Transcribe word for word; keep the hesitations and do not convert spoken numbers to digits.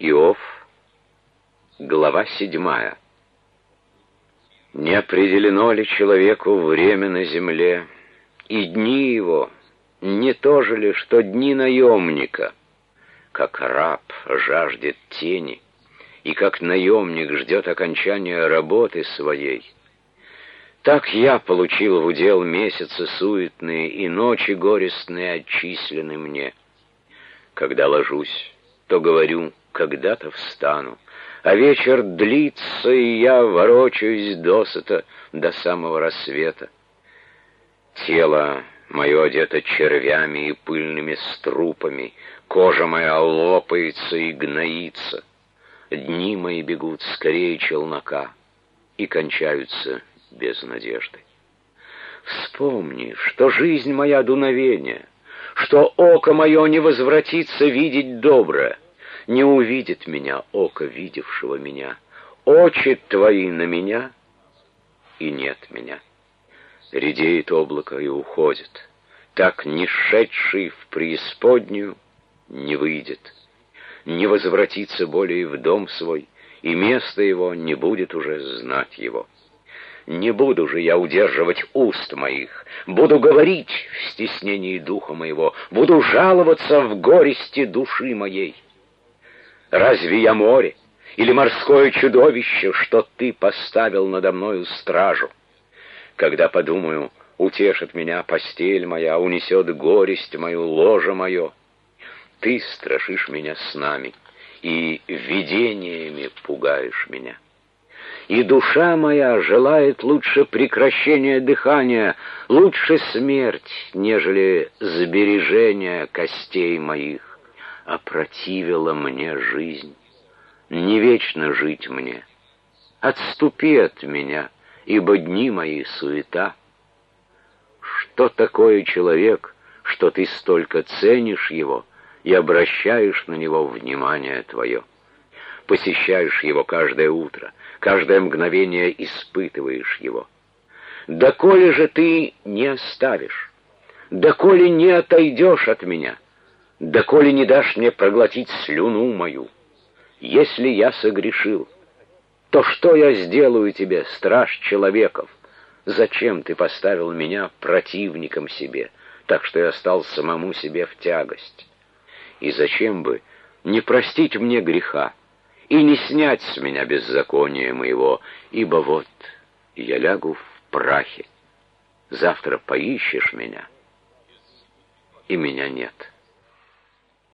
Иов, глава седьмая. Не определено ли человеку время на земле, и дни его не то же ли, что дни наемника? Как раб жаждет тени, и как наемник ждет окончания работы своей, так я получил в удел месяцы суетные, и ночи горестные отчислены мне. Когда ложусь, то говорю, когда-то встану, а вечер длится, и я ворочаюсь досыта до самого рассвета. Тело мое одето червями и пыльными струпами, кожа моя лопается и гноится. Дни мои бегут скорее челнока и кончаются без надежды. Вспомни, что жизнь моя дуновение, что око мое не возвратится видеть доброе, не увидит меня око видевшего меня, очи твои на меня, и нет меня. Редеет облако и уходит, так не шедший в преисподнюю не выйдет, не возвратится более в дом свой, и место его не будет уже знать его. Не буду же я удерживать уст моих, буду говорить в стеснении духа моего, буду жаловаться в горести души моей. Разве я море или морское чудовище, что ты поставил надо мною стражу? Когда подумаю, утешит меня постель моя, унесет горесть мою ложе мое, ты страшишь меня снами и видениями пугаешь меня. И душа моя желает лучше прекращения дыхания, лучше смерть, нежели сбережение костей моих. Опротивила мне жизнь, не вечно жить мне. Отступи от меня, ибо дни мои суета. Что такое человек, что ты столько ценишь его и обращаешь на него внимание твое? Посещаешь его каждое утро, каждое мгновение испытываешь его. Доколе же ты не оставишь, доколе не отойдешь от меня, доколе не дашь мне проглотить слюну мою? Если я согрешил, то что я сделаю тебе, страж человеков? Зачем ты поставил меня противником себе, так что я стал самому себе в тягость? И зачем бы не простить мне греха и не снять с меня беззакония моего, ибо вот я лягу в прахе, завтра поищешь меня, и меня нет».